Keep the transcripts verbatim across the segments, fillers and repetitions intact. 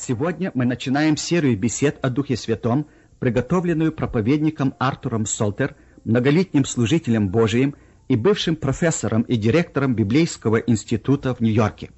Сегодня мы начинаем серию бесед о Духе Святом, приготовленную проповедником Артуром Солтер, многолетним служителем Божиим и бывшим профессором и директором Библейского института в Нью-Йорке.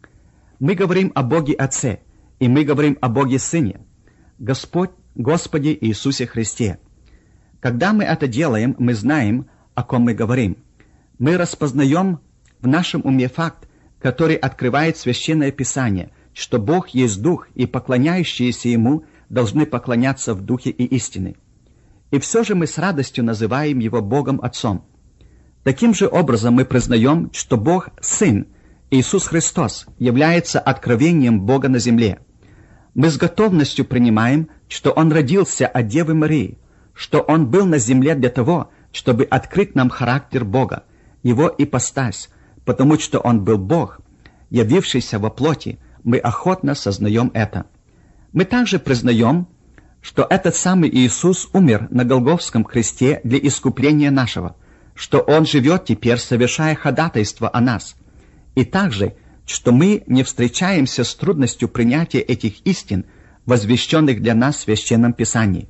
Мы говорим о Боге Отце, и мы говорим о Боге Сыне, Господь, Господе Иисусе Христе. Когда мы это делаем, мы знаем, о ком мы говорим. Мы распознаем в нашем уме факт, который открывает Священное Писание, что Бог есть Дух, и поклоняющиеся Ему должны поклоняться в Духе и истине. И все же мы с радостью называем Его Богом Отцом. Таким же образом мы признаем, что Бог Сын, Иисус Христос, является откровением Бога на земле. Мы с готовностью принимаем, что Он родился от Девы Марии, что Он был на земле для того, чтобы открыть нам характер Бога, Его ипостась, потому что Он был Бог, явившийся во плоти. Мы охотно сознаем это. Мы также признаем, что этот самый Иисус умер на Голгофском кресте для искупления нашего, что Он живет теперь, совершая ходатайство о нас, и также, что мы не встречаемся с трудностью принятия этих истин, возвещенных для нас в Священном Писании.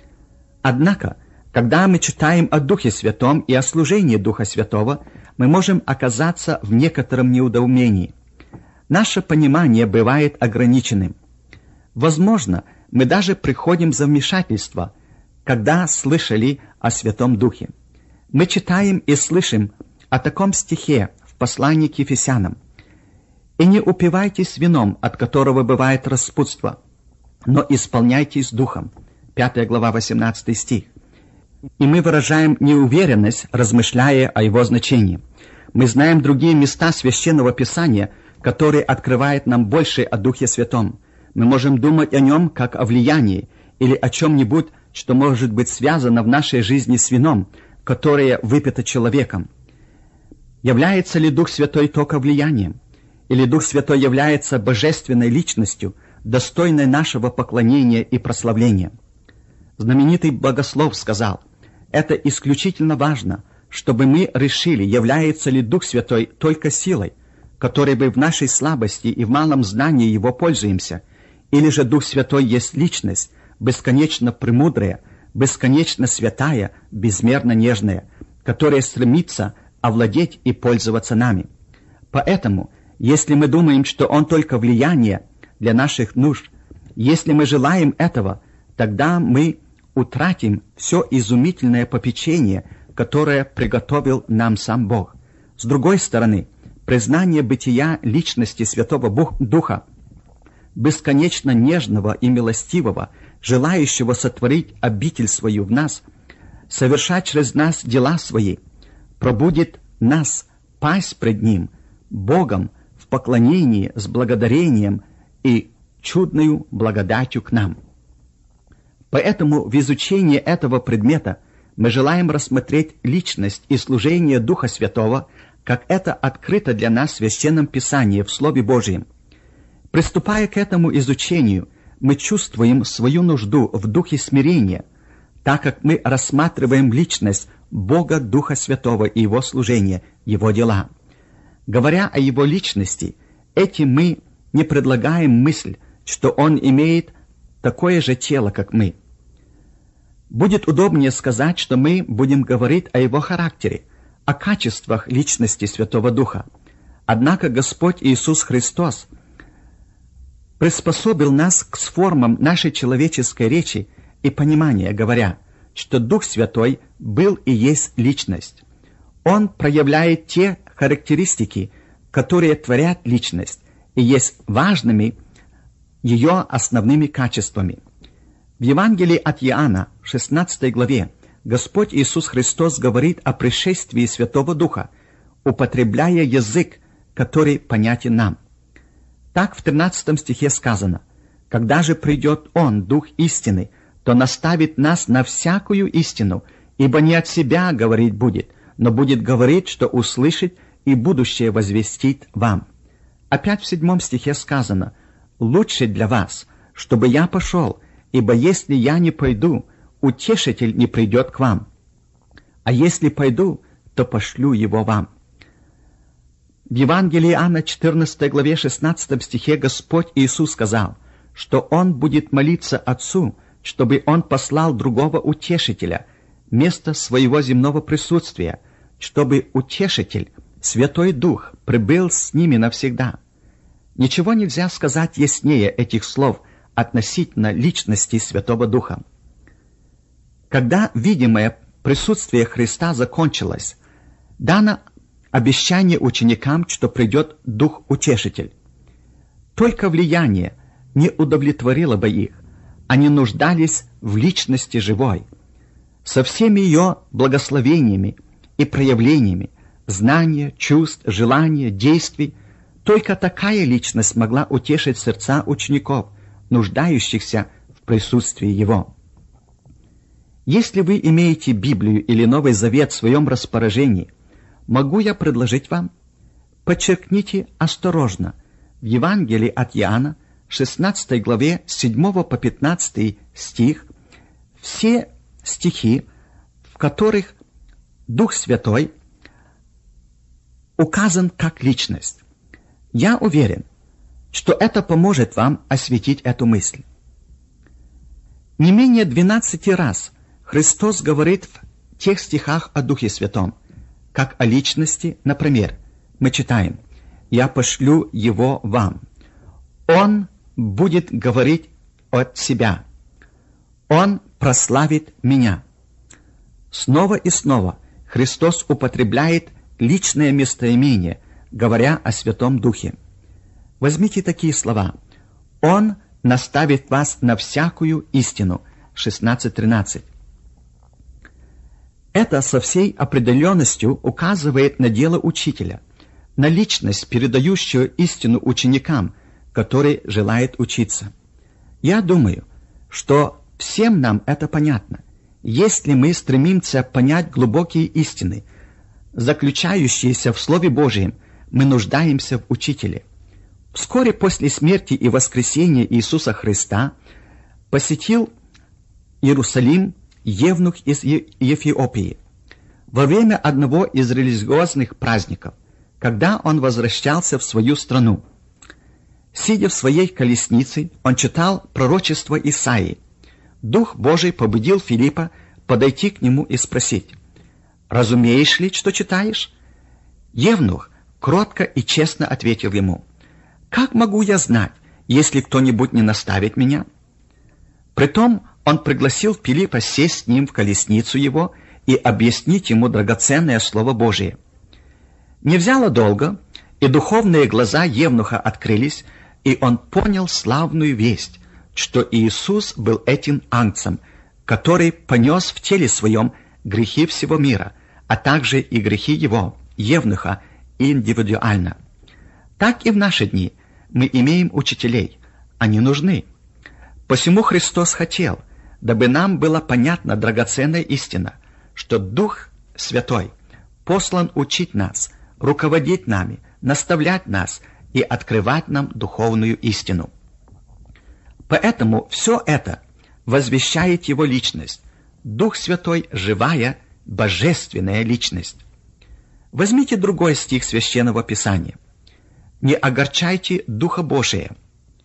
Однако, когда мы читаем о Духе Святом и о служении Духа Святого, мы можем оказаться в некотором неудоумении. Наше понимание бывает ограниченным. Возможно, мы даже приходим в замешательство, когда слышали о Святом Духе. Мы читаем и слышим о таком стихе в послании к Ефесянам: «И не упивайтесь вином, от которого бывает распутство, но исполняйтесь Духом». пятая глава, восемнадцатый стих. И мы выражаем неуверенность, размышляя о его значении. Мы знаем другие места Священного Писания, которые открывают нам больше о Духе Святом. Мы можем думать о нем как о влиянии или о чем-нибудь, что может быть связано в нашей жизни с вином, которое выпито человеком. Является ли Дух Святой только влиянием? Или Дух Святой является божественной личностью, достойной нашего поклонения и прославления? Знаменитый богослов сказал: «Это исключительно важно, чтобы мы решили, является ли Дух Святой только силой, которой мы в нашей слабости и в малом знании Его пользуемся, или же Дух Святой есть личность, бесконечно премудрая, бесконечно святая, безмерно нежная, которая стремится овладеть и пользоваться нами. Поэтому, если мы думаем, что Он только влияние для наших нужд, если мы желаем этого, тогда мы утратим все изумительное попечение, которое приготовил нам сам Бог. С другой стороны, признание бытия личности Святого Духа, бесконечно нежного и милостивого, желающего сотворить обитель свою в нас, совершать через нас дела свои, пробудит нас пасть пред Ним, Богом, в поклонении с благодарением и чудною благодатью к нам. Поэтому в изучении этого предмета мы желаем рассмотреть личность и служение Духа Святого, как это открыто для нас в Священном Писании, в Слове Божьем. Приступая к этому изучению, мы чувствуем свою нужду в духе смирения, так как мы рассматриваем личность Бога Духа Святого и Его служение, Его дела. Говоря о Его личности, этим мы не предлагаем мысль, что Он имеет такое же тело, как мы. Будет удобнее сказать, что мы будем говорить о Его характере, о качествах личности Святого Духа. Однако Господь Иисус Христос приспособил нас к формам нашей человеческой речи и понимания, говоря, что Дух Святой был и есть личность. Он проявляет те характеристики, которые творят личность, и есть важными ее основными качествами. В Евангелии от Иоанна, в шестнадцатой главе, Господь Иисус Христос говорит о пришествии Святого Духа, употребляя язык, который понятен нам. Так в тринадцатом стихе сказано: «Когда же придет Он, Дух истины, то наставит нас на всякую истину, ибо не от себя говорить будет, но будет говорить, что услышит, и будущее возвестит вам». Опять в седьмом стихе сказано: «Лучше для вас, чтобы я пошел, ибо если я не пойду, Утешитель не придет к вам. А если пойду, то пошлю его вам». В Евангелии Иоанна, четырнадцатой главе, шестнадцатом стихе Господь Иисус сказал, что он будет молиться Отцу, чтобы он послал другого утешителя вместо своего земного присутствия, чтобы утешитель, Святой Дух, пребыл с ними навсегда. Ничего нельзя сказать яснее этих слов относительно личности Святого Духа. Когда видимое присутствие Христа закончилось, дано обещание ученикам, что придет Дух-Утешитель. Только влияние не удовлетворило бы их, они нуждались в личности живой, со всеми ее благословениями и проявлениями, знания, чувств, желания, действий. Только такая личность могла утешить сердца учеников, нуждающихся в присутствии Его. Если вы имеете Библию или Новый Завет в своем распоряжении, могу я предложить вам? Подчеркните осторожно в Евангелии от Иоанна, шестнадцатой главе, с седьмого по пятнадцатый стих, все стихи, в которых Дух Святой указан как личность. Я уверен, что это поможет вам осветить эту мысль. Не менее двенадцати раз Христос говорит в тех стихах о Духе Святом, как о личности. Например, мы читаем: «Я пошлю Его вам». Он будет говорить от себя. Он прославит меня. Снова и снова Христос употребляет личное местоимение, говоря о Святом Духе. Возьмите такие слова: «Он наставит вас на всякую истину» шестнадцать тринадцать. Это со всей определенностью указывает на дело учителя, на личность, передающую истину ученикам, который желает учиться. Я думаю, что всем нам это понятно, если мы стремимся понять глубокие истины, заключающиеся в Слове Божьем. Мы нуждаемся в учителе. Вскоре после смерти и воскресения Иисуса Христа посетил Иерусалим евнух из Эфиопии во время одного из религиозных праздников, когда он возвращался в свою страну. Сидя в своей колеснице, он читал пророчество Исаии. Дух Божий побудил Филиппа подойти к нему и спросить: «Разумеешь ли, что читаешь?» Евнух кротко и честно ответил ему: «Как могу я знать, если кто-нибудь не наставит меня?» Притом он пригласил Филиппа сесть с ним в колесницу его и объяснить ему драгоценное Слово Божие. Не взяло долго, и духовные глаза евнуха открылись, и он понял славную весть, что Иисус был этим ангцем, который понес в теле своем грехи всего мира, а также и грехи его, евнуха, индивидуально. Так и в наши дни мы имеем учителей, они нужны. Посему Христос хотел, дабы нам была понятна драгоценная истина, что Дух Святой послан учить нас, руководить нами, наставлять нас и открывать нам духовную истину. Поэтому все это возвещает Его личность. Дух Святой – живая, божественная личность. Возьмите другой стих Священного Писания. «Не огорчайте Духа Божия».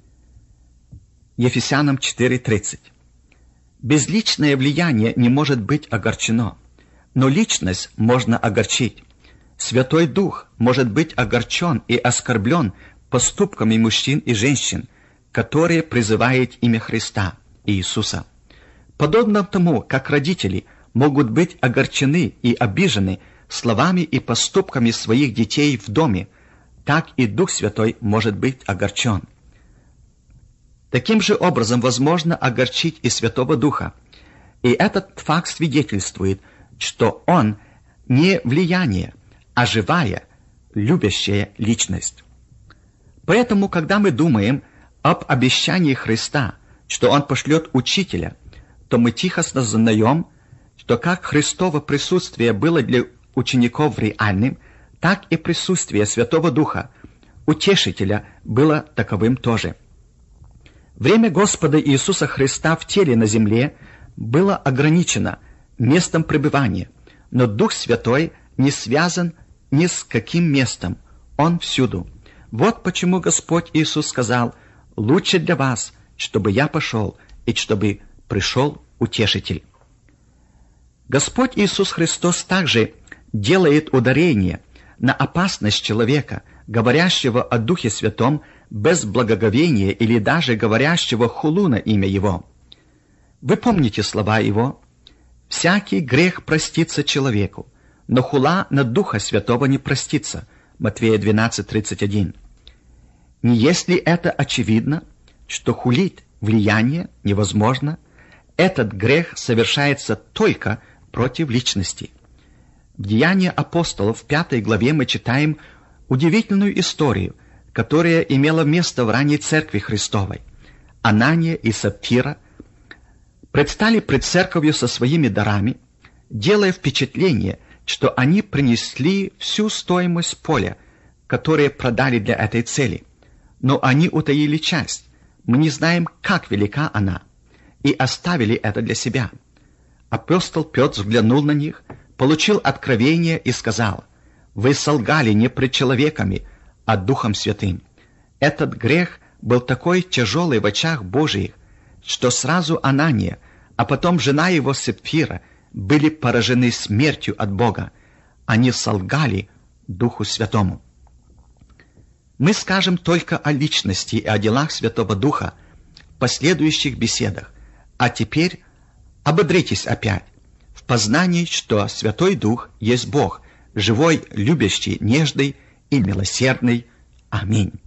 Ефесянам четыре тридцать. Безличное влияние не может быть огорчено, но личность можно огорчить. Святой Дух может быть огорчен и оскорблен поступками мужчин и женщин, которые призывают имя Христа, Иисуса. Подобно тому, как родители могут быть огорчены и обижены словами и поступками своих детей в доме, так и Дух Святой может быть огорчен. Таким же образом возможно огорчить и Святого Духа, и этот факт свидетельствует, что Он не влияние, а живая, любящая личность. Поэтому, когда мы думаем об обещании Христа, что Он пошлет учителя, то мы тихо сознаем, что как Христово присутствие было для учеников реальным, так и присутствие Святого Духа, Утешителя, было таковым тоже. Время Господа Иисуса Христа в теле на земле было ограничено местом пребывания, но Дух Святой не связан ни с каким местом, Он всюду. Вот почему Господь Иисус сказал: «Лучше для вас, чтобы я пошел и чтобы пришел Утешитель». Господь Иисус Христос также делает ударение на опасность человека, говорящего о Духе Святом без благоговения или даже говорящего хулу на имя Его. Вы помните слова Его? «Всякий грех простится человеку, но хула на Духа Святого не простится». Матфея двенадцать тридцать один. Не есть ли это очевидно, что хулить влияние невозможно? Этот грех совершается только против личности. В Деяниях апостолов в пятой главе мы читаем удивительную историю, которая имела место в ранней Церкви Христовой. Анания и Сапфира предстали пред Церковью со своими дарами, делая впечатление, что они принесли всю стоимость поля, которое продали для этой цели. Но они утаили часть, мы не знаем, как велика она, и оставили это для себя. Апостол Петр взглянул на них, получил откровение и сказал: «Вы солгали не пред человеками, а Духом Святым». Этот грех был такой тяжелый в очах Божиих, что сразу Анания, а потом жена его Сапфира, были поражены смертью от Бога. Они солгали Духу Святому. Мы скажем только о личности и о делах Святого Духа в последующих беседах, а теперь ободритесь опять в познании, что Святой Дух есть Бог, живой, любящий, нежный и милосердный. Аминь.